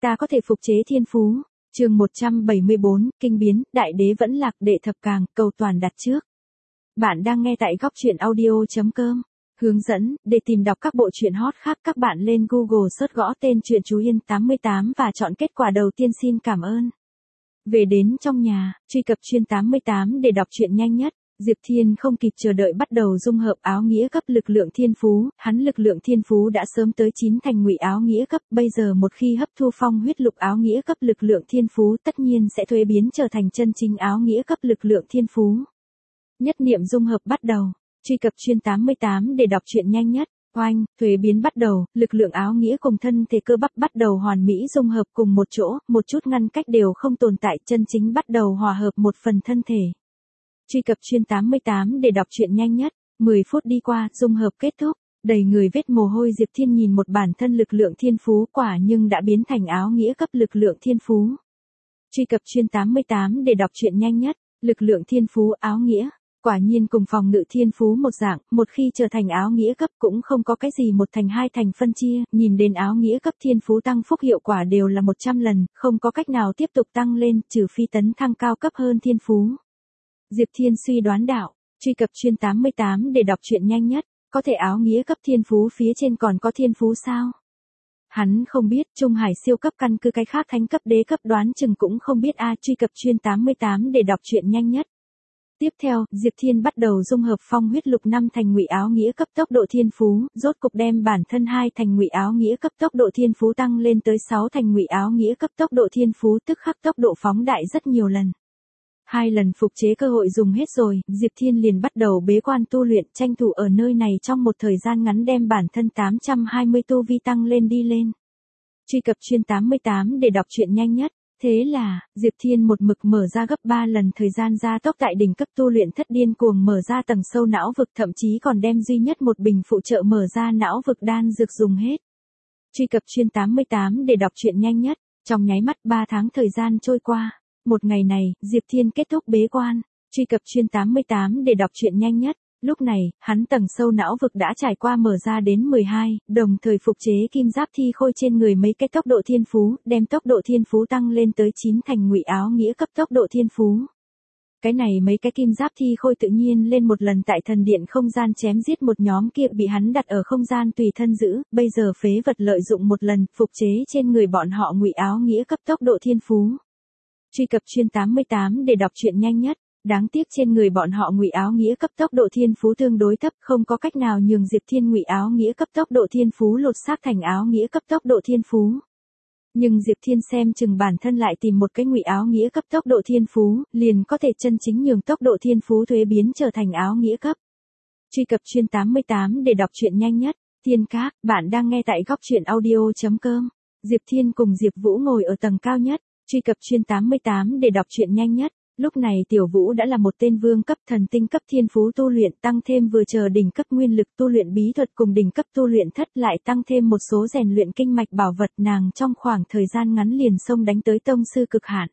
ta có thể phục chế thiên phú. Chương 174, kinh biến, đại đế vẫn lạc đệ thập càng, cầu toàn đặt trước. Bạn đang nghe tại góc truyện audio.com. Hướng dẫn, để tìm đọc các bộ truyện hot khác các bạn lên Google search gõ tên truyện Chú Yên 88 và chọn kết quả đầu tiên. Xin cảm ơn. Về đến trong nhà, truy cập chuyên 88 để đọc truyện nhanh nhất. Diệp Thiên không kịp chờ đợi bắt đầu dung hợp áo nghĩa cấp lực lượng thiên phú, hắn lực lượng thiên phú đã sớm tới 9 thành ngụy áo nghĩa cấp, bây giờ một khi hấp thu phong huyết lục áo nghĩa cấp lực lượng thiên phú tất nhiên sẽ thuế biến trở thành chân chính áo nghĩa cấp lực lượng thiên phú. Nhất niệm dung hợp bắt đầu, truy cập chuyên 88 để đọc truyện nhanh nhất. Oanh, thuế biến bắt đầu, lực lượng áo nghĩa cùng thân thể cơ bắp bắt đầu hoàn mỹ dung hợp cùng một chỗ, một chút ngăn cách đều không tồn tại, chân chính bắt đầu hòa hợp một phần thân thể. Truy cập chuyên 88 để đọc truyện nhanh nhất. 10 phút đi qua, dung hợp kết thúc, đầy người vết mồ hôi. Diệp Thiên nhìn một bản thân lực lượng thiên phú quả nhưng đã biến thành áo nghĩa cấp lực lượng thiên phú. Truy cập chuyên 88 để đọc truyện nhanh nhất. Lực lượng thiên phú áo nghĩa, quả nhiên cùng phòng ngự thiên phú một dạng, một khi trở thành áo nghĩa cấp cũng không có cái gì một thành hai thành phân chia, nhìn đến áo nghĩa cấp thiên phú tăng phúc hiệu quả đều là 100 lần, không có cách nào tiếp tục tăng lên, trừ phi tấn thăng cao cấp hơn thiên phú. Diệp Thiên suy đoán đạo, truy cập chuyên 88 để đọc truyện nhanh nhất, có thể áo nghĩa cấp thiên phú phía trên còn có thiên phú sao? Hắn không biết, Trung Hải siêu cấp căn cứ cái khác thánh cấp đế cấp đoán chừng cũng không biết truy cập chuyên 88 để đọc truyện nhanh nhất. Tiếp theo, Diệp Thiên bắt đầu dung hợp phong huyết lục 5 thành ngụy áo nghĩa cấp tốc độ thiên phú, rốt cục đem bản thân 2 thành ngụy áo nghĩa cấp tốc độ thiên phú tăng lên tới 6 thành ngụy áo nghĩa cấp tốc độ thiên phú, tức khắc tốc độ phóng đại rất nhiều lần. 2 lần phục chế cơ hội dùng hết rồi, Diệp Thiên liền bắt đầu bế quan tu luyện, tranh thủ ở nơi này trong một thời gian ngắn đem bản thân 820 tu vi tăng lên đi lên. Truy cập chuyên 88 để đọc truyện nhanh nhất. Thế là, Diệp Thiên một mực mở ra gấp 3 lần thời gian gia tốc tại đỉnh cấp tu luyện thất điên cuồng mở ra tầng sâu não vực, thậm chí còn đem duy nhất một bình phụ trợ mở ra não vực đan dược dùng hết. Truy cập chuyên 88 để đọc truyện nhanh nhất. Trong nháy mắt 3 tháng thời gian trôi qua. Một ngày này, Diệp Thiên kết thúc bế quan, truy cập chuyên 88 để đọc truyện nhanh nhất. Lúc này, hắn tầng sâu não vực đã trải qua mở ra đến 12, đồng thời phục chế kim giáp thi khôi trên người mấy cái tốc độ thiên phú, đem tốc độ thiên phú tăng lên tới 9 thành ngụy áo nghĩa cấp tốc độ thiên phú. Cái này mấy cái kim giáp thi khôi tự nhiên lên một lần tại thần điện không gian chém giết một nhóm kia bị hắn đặt ở không gian tùy thân giữ, bây giờ phế vật lợi dụng một lần, phục chế trên người bọn họ ngụy áo nghĩa cấp tốc độ thiên phú. Truy cập chuyên 88 để đọc truyện nhanh nhất. Đáng tiếc trên người bọn họ ngụy áo nghĩa cấp tốc độ thiên phú tương đối thấp, không có cách nào nhường Diệp Thiên ngụy áo nghĩa cấp tốc độ thiên phú lột xác thành áo nghĩa cấp tốc độ thiên phú. Nhưng Diệp Thiên xem chừng bản thân lại tìm một cái ngụy áo nghĩa cấp tốc độ thiên phú, liền có thể chân chính nhường tốc độ thiên phú thuế biến trở thành áo nghĩa cấp. Truy cập chuyên 88 để đọc truyện nhanh nhất. Thiên Các, bạn đang nghe tại góc truyện audio.com. Diệp Thiên cùng Diệp Vũ ngồi ở tầng cao nhất. Truy cập chuyên 88 để đọc truyện nhanh nhất. Lúc này Tiểu Vũ đã là một tên vương cấp thần tinh cấp thiên phú tu luyện, tăng thêm vừa chờ đỉnh cấp nguyên lực tu luyện bí thuật cùng đỉnh cấp tu luyện thất, lại tăng thêm một số rèn luyện kinh mạch bảo vật, nàng trong khoảng thời gian ngắn liền xông đánh tới tông sư cực hạn.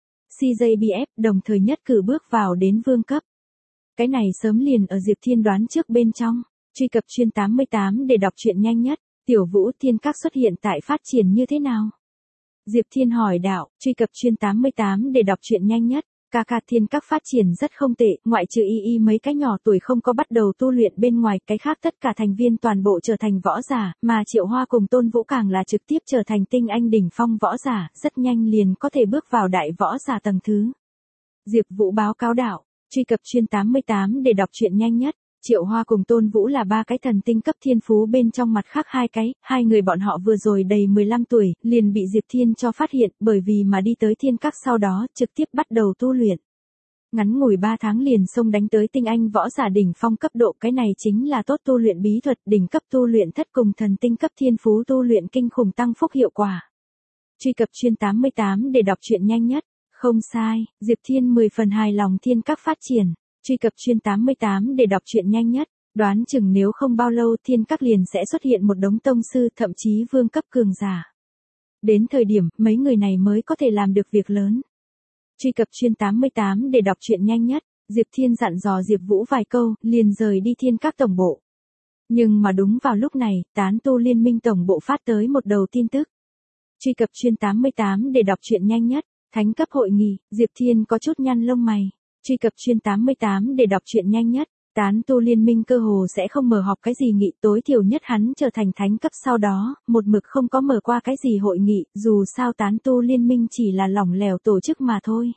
CJBF đồng thời nhất cử bước vào đến vương cấp. Cái này sớm liền ở Diệp Thiên đoán trước bên trong. Truy cập chuyên 88 để đọc truyện nhanh nhất. Tiểu Vũ, Thiên Các xuất hiện tại phát triển như thế nào? Diệp Thiên hỏi đạo, truy cập chuyên 88 để đọc truyện nhanh nhất. Thiên Các phát triển rất không tệ, ngoại trừ y mấy cái nhỏ tuổi không có bắt đầu tu luyện bên ngoài, cái khác tất cả thành viên toàn bộ trở thành võ giả, mà Triệu Hoa cùng Tôn Vũ càng là trực tiếp trở thành tinh anh đỉnh phong võ giả, rất nhanh liền có thể bước vào đại võ giả tầng thứ. Diệp Vũ báo cáo đạo, truy cập chuyên 88 để đọc truyện nhanh nhất. Triệu Hoa cùng Tôn Vũ là 3 cái thần tinh cấp thiên phú bên trong mặt khác 2 cái, 2 người bọn họ vừa rồi đầy 15 tuổi, liền bị Diệp Thiên cho phát hiện, bởi vì mà đi tới Thiên Các sau đó, trực tiếp bắt đầu tu luyện. Ngắn ngủi 3 tháng liền xông đánh tới tinh anh võ giả đỉnh phong cấp độ, cái này chính là tốt tu luyện bí thuật, đỉnh cấp tu luyện thất cùng thần tinh cấp thiên phú tu luyện kinh khủng tăng phúc hiệu quả. Truy cập chuyên 88 để đọc truyện nhanh nhất. Không sai, Diệp Thiên 10 phần hài lòng Thiên Các phát triển. Truy cập chuyên 88 để đọc truyện nhanh nhất. Đoán chừng nếu không bao lâu Thiên Các liền sẽ xuất hiện một đống tông sư, thậm chí vương cấp cường giả. Đến thời điểm, mấy người này mới có thể làm được việc lớn. Truy cập chuyên 88 để đọc truyện nhanh nhất. Diệp Thiên dặn dò Diệp Vũ vài câu, liền rời đi Thiên Các tổng bộ. Nhưng mà đúng vào lúc này, tán tu liên minh tổng bộ phát tới một đầu tin tức. Truy cập chuyên 88 để đọc truyện nhanh nhất. Thánh cấp hội nghị, Diệp Thiên có chút nhăn lông mày. Truy cập chuyên 88 để đọc truyện nhanh nhất. Tán tu liên minh cơ hồ sẽ không mở họp cái gì nghị, tối thiểu nhất hắn trở thành thánh cấp sau đó, một mực không có mở qua cái gì hội nghị, dù sao tán tu liên minh chỉ là lỏng lẻo tổ chức mà thôi.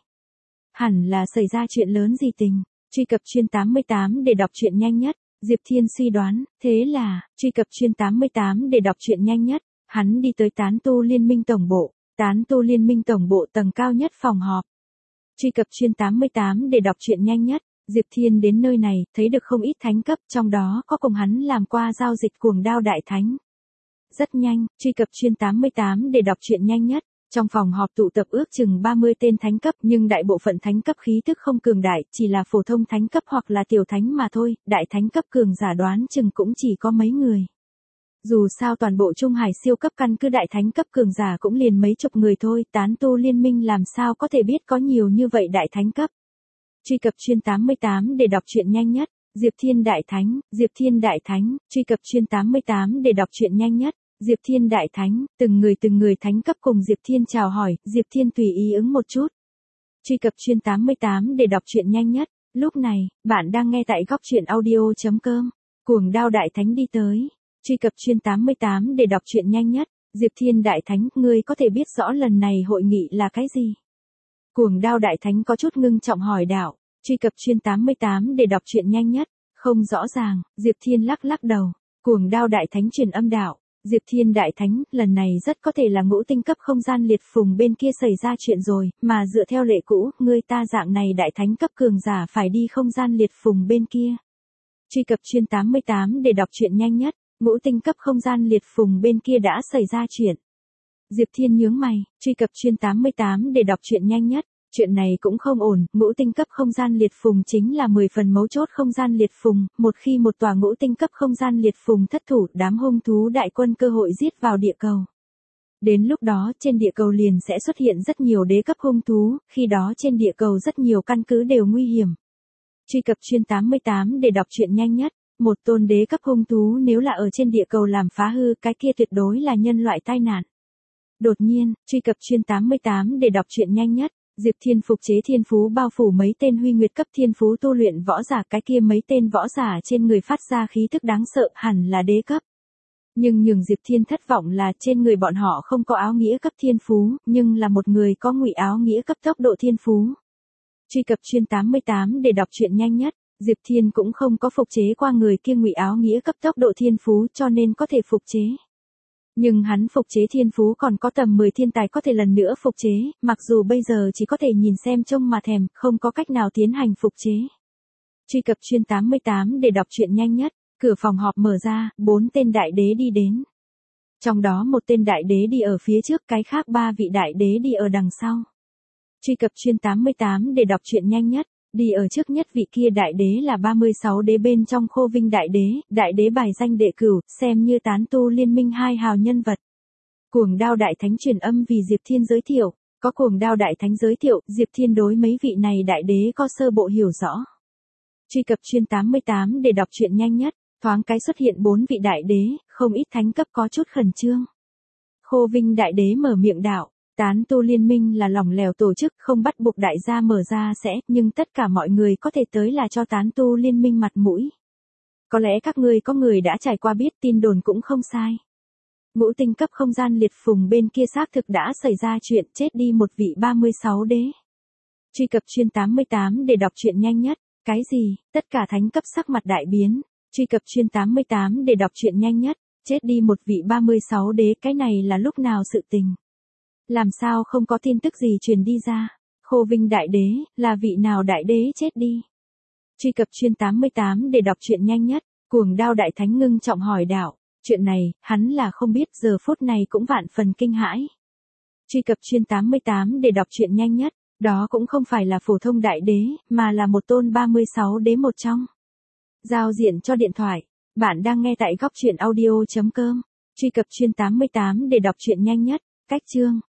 Hẳn là xảy ra chuyện lớn gì tình. Truy cập chuyên 88 để đọc truyện nhanh nhất. Diệp Thiên suy đoán, thế là, truy cập chuyên 88 để đọc truyện nhanh nhất. Hắn đi tới tán tu liên minh tổng bộ, tán tu liên minh tổng bộ tầng cao nhất phòng họp. Truy cập chuyên 88 để đọc truyện nhanh nhất. Diệp Thiên đến nơi này, thấy được không ít thánh cấp, trong đó có cùng hắn làm qua giao dịch Cuồng Đao Đại Thánh. Rất nhanh, truy cập chuyên 88 để đọc truyện nhanh nhất. Trong phòng họp tụ tập ước chừng 30 tên thánh cấp, nhưng đại bộ phận thánh cấp khí tức không cường đại, chỉ là phổ thông thánh cấp hoặc là tiểu thánh mà thôi, đại thánh cấp cường giả đoán chừng cũng chỉ có mấy người. Dù sao toàn bộ Trung Hải siêu cấp căn cứ đại thánh cấp cường giả cũng liền mấy chục người thôi, tán tu liên minh làm sao có thể biết có nhiều như vậy đại thánh cấp. Truy cập chuyên 88 để đọc truyện nhanh nhất. Diệp Thiên Đại Thánh, Diệp Thiên Đại Thánh, truy cập chuyên 88 để đọc truyện nhanh nhất. Diệp Thiên Đại Thánh, từng người thánh cấp cùng Diệp Thiên chào hỏi, Diệp Thiên tùy ý ứng một chút. Truy cập chuyên 88 để đọc truyện nhanh nhất. Lúc này, bạn đang nghe tại góc truyện audio.com. Cuồng Đao Đại Thánh đi tới. Truy cập chuyên 88 để đọc truyện nhanh nhất. Diệp Thiên Đại Thánh, ngươi có thể biết rõ lần này hội nghị là cái gì? Cuồng Đao Đại Thánh có chút ngưng trọng hỏi đạo. Truy cập chuyên 88 để đọc truyện nhanh nhất. Không rõ ràng, Diệp Thiên lắc lắc đầu. Cuồng Đao Đại Thánh truyền âm đạo. Diệp Thiên Đại Thánh, lần này rất có thể là ngũ tinh cấp không gian liệt phùng bên kia xảy ra chuyện rồi, mà dựa theo lệ cũ, ngươi ta dạng này đại thánh cấp cường giả phải đi không gian liệt phùng bên kia. Truy cập chuyên 88 để đọc truyện nhanh nhất. Ngũ tinh cấp không gian liệt phùng bên kia đã xảy ra chuyện. Diệp Thiên nhướng mày, truy cập chuyên 88 để đọc truyện nhanh nhất. Chuyện này cũng không ổn, ngũ tinh cấp không gian liệt phùng chính là 10 phần mấu chốt không gian liệt phùng, một khi một tòa ngũ tinh cấp không gian liệt phùng thất thủ, đám hung thú đại quân cơ hội giết vào địa cầu. Đến lúc đó trên địa cầu liền sẽ xuất hiện rất nhiều đế cấp hung thú, khi đó trên địa cầu rất nhiều căn cứ đều nguy hiểm. Truy cập chuyên 88 để đọc truyện nhanh nhất. Một tôn đế cấp hung thú nếu là ở trên địa cầu làm phá hư, cái kia tuyệt đối là nhân loại tai nạn. Đột nhiên, truy cập chuyên 88 để đọc truyện nhanh nhất. Diệp Thiên phục chế thiên phú bao phủ mấy tên huy nguyệt cấp thiên phú tu luyện võ giả, cái kia mấy tên võ giả trên người phát ra khí tức đáng sợ, hẳn là đế cấp. Nhưng nhường Diệp Thiên thất vọng là trên người bọn họ không có áo nghĩa cấp thiên phú, nhưng là một người có ngụy áo nghĩa cấp tốc độ thiên phú. Truy cập chuyên 88 để đọc truyện nhanh nhất. Diệp Thiên cũng không có phục chế qua người kia ngụy áo nghĩa cấp tốc độ thiên phú cho nên có thể phục chế. Nhưng hắn phục chế thiên phú còn có tầm 10 thiên tài có thể lần nữa phục chế, mặc dù bây giờ chỉ có thể nhìn xem trông mà thèm, không có cách nào tiến hành phục chế. Truy cập chuyên 88 để đọc truyện nhanh nhất. Cửa phòng họp mở ra, 4 tên đại đế đi đến. Trong đó một tên đại đế đi ở phía trước, cái khác 3 vị đại đế đi ở đằng sau. Truy cập chuyên 88 để đọc truyện nhanh nhất. Đi ở trước nhất vị kia đại đế là 36 đế bên trong Khô Vinh đại đế bài danh đệ cửu, xem như tán tu liên minh hai hào nhân vật. Cuồng Đao Đại Thánh truyền âm vì Diệp Thiên giới thiệu, có Cuồng Đao Đại Thánh giới thiệu, Diệp Thiên đối mấy vị này đại đế có sơ bộ hiểu rõ. Truy cập chuyên 88 để đọc truyện nhanh nhất, thoáng cái xuất hiện 4 vị đại đế, không ít thánh cấp có chút khẩn trương. Khô Vinh đại đế mở miệng đạo. Tán tu liên minh là lỏng lẻo tổ chức, không bắt buộc đại gia mở ra sẽ, nhưng tất cả mọi người có thể tới là cho tán tu liên minh mặt mũi. Có lẽ các ngươi có người đã trải qua biết, tin đồn cũng không sai. Ngũ tinh cấp không gian liệt phùng bên kia xác thực đã xảy ra chuyện, chết đi một vị 36 đế. Truy cập chuyên 88 để đọc truyện nhanh nhất. Cái gì? Tất cả thánh cấp sắc mặt đại biến. Truy cập chuyên 88 để đọc truyện nhanh nhất. Chết đi một vị 36 đế, cái này là lúc nào sự tình? Làm sao không có tin tức gì truyền đi ra? Khô Vinh đại đế, là vị nào đại đế chết đi? Truy cập chuyên 88 để đọc truyện nhanh nhất. Cuồng Đao Đại Thánh ngưng trọng hỏi đạo. Chuyện này, hắn là không biết, giờ phút này cũng vạn phần kinh hãi. Truy cập chuyên 88 để đọc truyện nhanh nhất. Đó cũng không phải là phổ thông đại đế, mà là một tôn 36 đế một trong. Giao diện cho điện thoại. Bạn đang nghe tại góc truyện audio.com. Truy cập chuyên 88 để đọc truyện nhanh nhất. Cách chương.